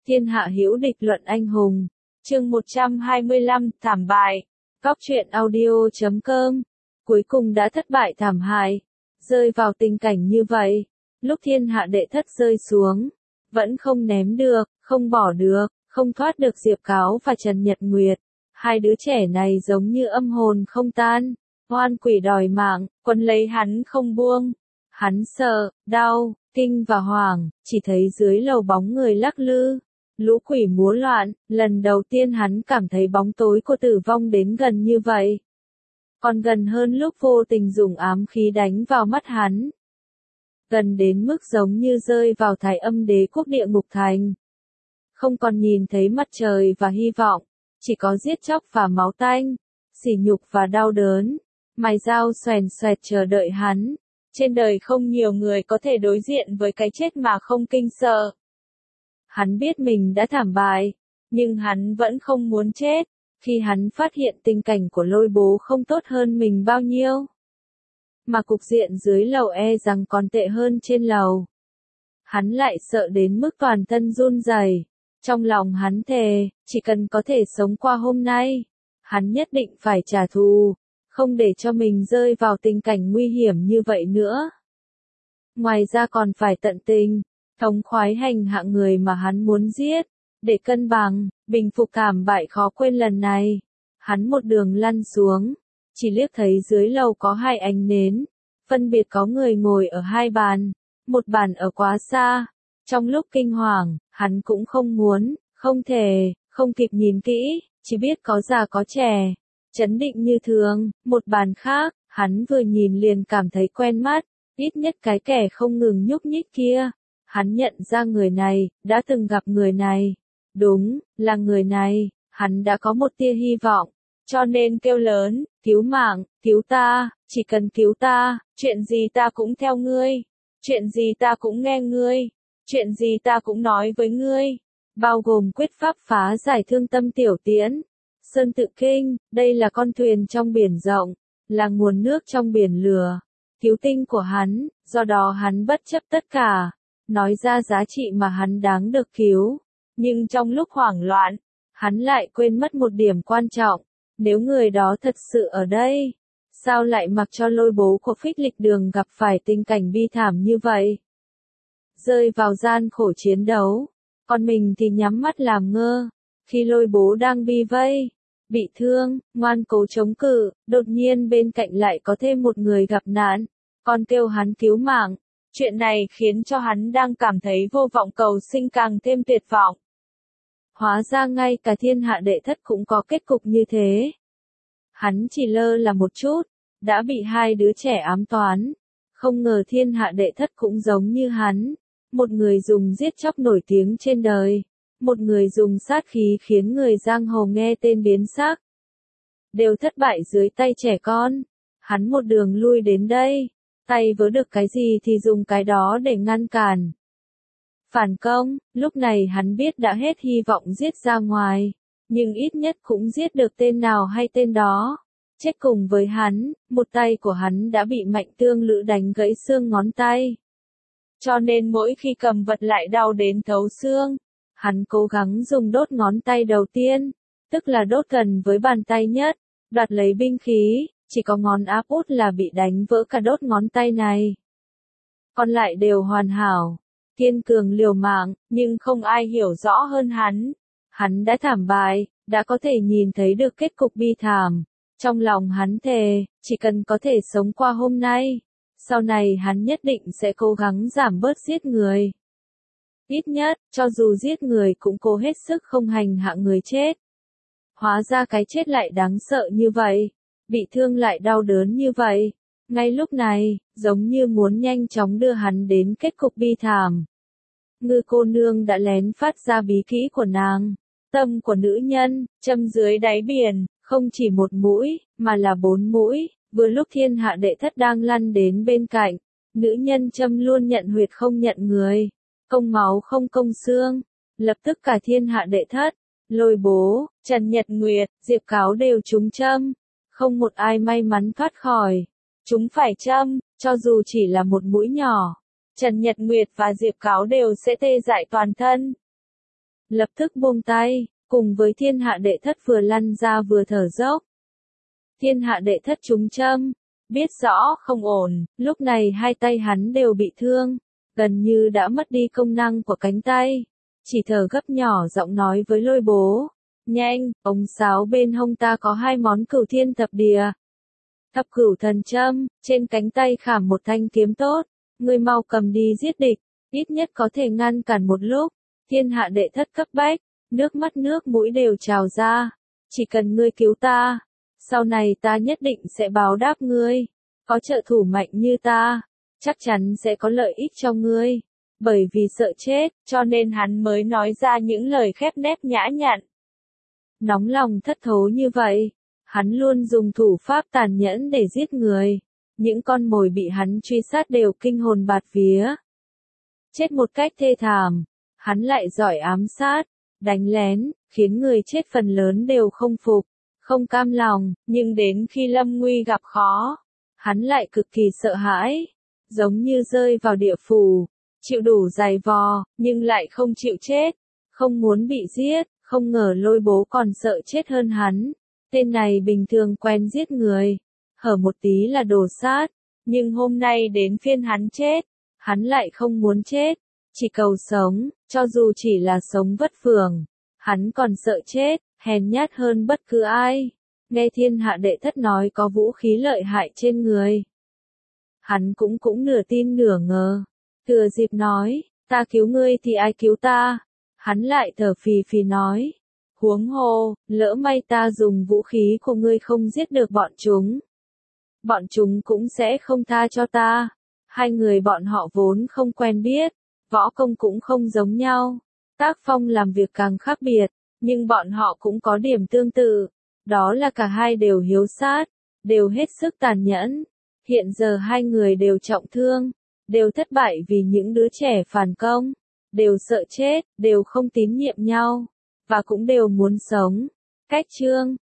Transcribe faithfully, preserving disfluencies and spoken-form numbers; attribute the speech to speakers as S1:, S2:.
S1: Thiên hạ hữu địch luận anh hùng. Chương một trăm hai mươi lăm, thảm bại. Góc truyện audio chấm com. Cuối cùng đã thất bại thảm hại. Rơi vào tình cảnh như vậy. Lúc thiên hạ đệ thất rơi xuống. Vẫn không ném được, không bỏ được, không thoát được Diệp Cáo và Trần Nhật Nguyệt. Hai đứa trẻ này giống như âm hồn không tan. Oan quỷ đòi mạng, quấn lấy hắn không buông. Hắn sợ, đau, kinh và hoảng, chỉ thấy dưới lầu bóng người lắc lư. Lũ quỷ múa loạn, lần đầu tiên hắn cảm thấy bóng tối của tử vong đến gần như vậy. Còn gần hơn lúc vô tình dùng ám khí đánh vào mắt hắn. Gần đến mức giống như rơi vào thái âm đế quốc địa ngục thành. Không còn nhìn thấy mặt trời và hy vọng, chỉ có giết chóc và máu tanh, sỉ nhục và đau đớn. Mài dao xoèn xoẹt chờ đợi hắn. Trên đời không nhiều người có thể đối diện với cái chết mà không kinh sợ. Hắn biết mình đã thảm bại, nhưng hắn vẫn không muốn chết, khi hắn phát hiện tình cảnh của Lôi Bố không tốt hơn mình bao nhiêu. Mà cục diện dưới lầu e rằng còn tệ hơn trên lầu. Hắn lại sợ đến mức toàn thân run rẩy. Trong lòng hắn thề, chỉ cần có thể sống qua hôm nay, hắn nhất định phải trả thù, không để cho mình rơi vào tình cảnh nguy hiểm như vậy nữa. Ngoài ra còn phải tận tình, thống khoái hành hạ người mà hắn muốn giết, để cân bằng, bình phục thảm bại khó quên lần này. Hắn một đường lăn xuống, chỉ liếc thấy dưới lầu có hai ánh nến, phân biệt có người ngồi ở hai bàn, một bàn ở quá xa. Trong lúc kinh hoàng, hắn cũng không muốn, không thể, không kịp nhìn kỹ, chỉ biết có già có trẻ. Chấn định như thường, một bàn khác, hắn vừa nhìn liền cảm thấy quen mắt, ít nhất cái kẻ không ngừng nhúc nhích kia. Hắn nhận ra người này, đã từng gặp người này. Đúng, là người này, hắn đã có một tia hy vọng, cho nên kêu lớn, cứu mạng, cứu ta, chỉ cần cứu ta, chuyện gì ta cũng theo ngươi, chuyện gì ta cũng nghe ngươi, chuyện gì ta cũng nói với ngươi, bao gồm quyết pháp phá giải thương tâm tiểu tiễn. Sơn Tự Kinh, đây là con thuyền trong biển rộng, là nguồn nước trong biển lửa, cứu tinh của hắn, do đó hắn bất chấp tất cả, nói ra giá trị mà hắn đáng được cứu. Nhưng trong lúc hoảng loạn, hắn lại quên mất một điểm quan trọng, nếu người đó thật sự ở đây, sao lại mặc cho Lôi Bố của Phích Lịch Đường gặp phải tình cảnh bi thảm như vậy? Rơi vào gian khổ chiến đấu, còn mình thì nhắm mắt làm ngơ, khi Lôi Bố đang bi vây, bị thương, ngoan cố chống cự, đột nhiên bên cạnh lại có thêm một người gặp nạn, còn kêu hắn cứu mạng. Chuyện này khiến cho hắn đang cảm thấy vô vọng cầu sinh càng thêm tuyệt vọng. Hóa ra ngay cả thiên hạ đệ thất cũng có kết cục như thế. Hắn chỉ lơ là một chút, đã bị hai đứa trẻ ám toán. Không ngờ thiên hạ đệ thất cũng giống như hắn. Một người dùng giết chóc nổi tiếng trên đời. Một người dùng sát khí khiến người giang hồ nghe tên biến sắc. Đều thất bại dưới tay trẻ con. Hắn một đường lui đến đây. Tay vớ được cái gì thì dùng cái đó để ngăn cản. Phản công, lúc này hắn biết đã hết hy vọng giết ra ngoài, nhưng ít nhất cũng giết được tên nào hay tên đó. Chết cùng với hắn, một tay của hắn đã bị Mạnh Tương Lữ đánh gãy xương ngón tay. Cho nên mỗi khi cầm vật lại đau đến thấu xương, hắn cố gắng dùng đốt ngón tay đầu tiên, tức là đốt gần với bàn tay nhất, đoạt lấy binh khí. Chỉ có ngón áp út là bị đánh vỡ cả đốt ngón tay này. Còn lại đều hoàn hảo, kiên cường liều mạng, nhưng không ai hiểu rõ hơn hắn. Hắn đã thảm bại, đã có thể nhìn thấy được kết cục bi thảm. Trong lòng hắn thề, chỉ cần có thể sống qua hôm nay, sau này hắn nhất định sẽ cố gắng giảm bớt giết người. Ít nhất, cho dù giết người cũng cố hết sức không hành hạ người chết. Hóa ra cái chết lại đáng sợ như vậy. Bị thương lại đau đớn như vậy. Ngay lúc này, giống như muốn nhanh chóng đưa hắn đến kết cục bi thảm. Ngư cô nương đã lén phát ra bí kỹ của nàng. Tâm của nữ nhân, châm dưới đáy biển, không chỉ một mũi, mà là bốn mũi. Vừa lúc thiên hạ đệ thất đang lăn đến bên cạnh, nữ nhân châm luôn nhận huyệt không nhận người. Công máu không công xương. Lập tức cả thiên hạ đệ thất, Lôi Bố, Trần Nhật Nguyệt, Diệp Cáo đều trúng châm. Không một ai may mắn thoát khỏi. Chúng phải châm, cho dù chỉ là một mũi nhỏ. Trần Nhật Nguyệt và Diệp Cáo đều sẽ tê dại toàn thân. lập tức buông tay, cùng với thiên hạ đệ thất vừa lăn ra vừa thở dốc. Thiên hạ đệ thất trúng châm, biết rõ không ổn, lúc này hai tay hắn đều bị thương, gần như đã mất đi công năng của cánh tay, chỉ thở gấp nhỏ giọng nói với Lôi Bố, nhanh, ống sáo bên hông ta có hai món cửu thiên thập địa. Thập cửu thần châm, trên cánh tay khảm một thanh kiếm tốt, ngươi mau cầm đi giết địch, ít nhất có thể ngăn cản một lúc. Thiên hạ đệ thất cấp bách, nước mắt nước mũi đều trào ra, chỉ cần ngươi cứu ta, sau này ta nhất định sẽ báo đáp ngươi, có trợ thủ mạnh như ta, chắc chắn sẽ có lợi ích cho ngươi, bởi vì sợ chết, cho nên hắn mới nói ra những lời khép nép nhã nhặn. Nóng lòng thất thố như vậy, hắn luôn dùng thủ pháp tàn nhẫn để giết người, những con mồi bị hắn truy sát đều kinh hồn bạt vía. Chết một cách thê thảm, hắn lại giỏi ám sát, đánh lén, khiến người chết phần lớn đều không phục, không cam lòng, nhưng đến khi lâm nguy gặp khó, hắn lại cực kỳ sợ hãi, giống như rơi vào địa phủ, chịu đủ dày vò, nhưng lại không chịu chết, không muốn bị giết, không ngờ Lôi Bố còn sợ chết hơn hắn. Tên này bình thường quen giết người, hở một tí là đổ sát, nhưng hôm nay đến phiên hắn chết, hắn lại không muốn chết, chỉ cầu sống, cho dù chỉ là sống vất vưởng, hắn còn sợ chết, hèn nhát hơn bất cứ ai. Nghe thiên hạ đệ thất nói có vũ khí lợi hại trên người, hắn cũng cũng nửa tin nửa ngờ, thừa dịp nói, ta cứu ngươi thì ai cứu ta, hắn lại thở phì phì nói, huống hồ, lỡ may ta dùng vũ khí của ngươi không giết được bọn chúng, bọn chúng cũng sẽ không tha cho ta. Hai người bọn họ vốn không quen biết, võ công cũng không giống nhau, tác phong làm việc càng khác biệt, nhưng bọn họ cũng có điểm tương tự, đó là cả hai đều hiếu sát, đều hết sức tàn nhẫn. Hiện giờ hai người đều trọng thương, đều thất bại vì những đứa trẻ phản công, đều sợ chết, đều không tín nhiệm nhau, và cũng đều muốn sống. Cách chương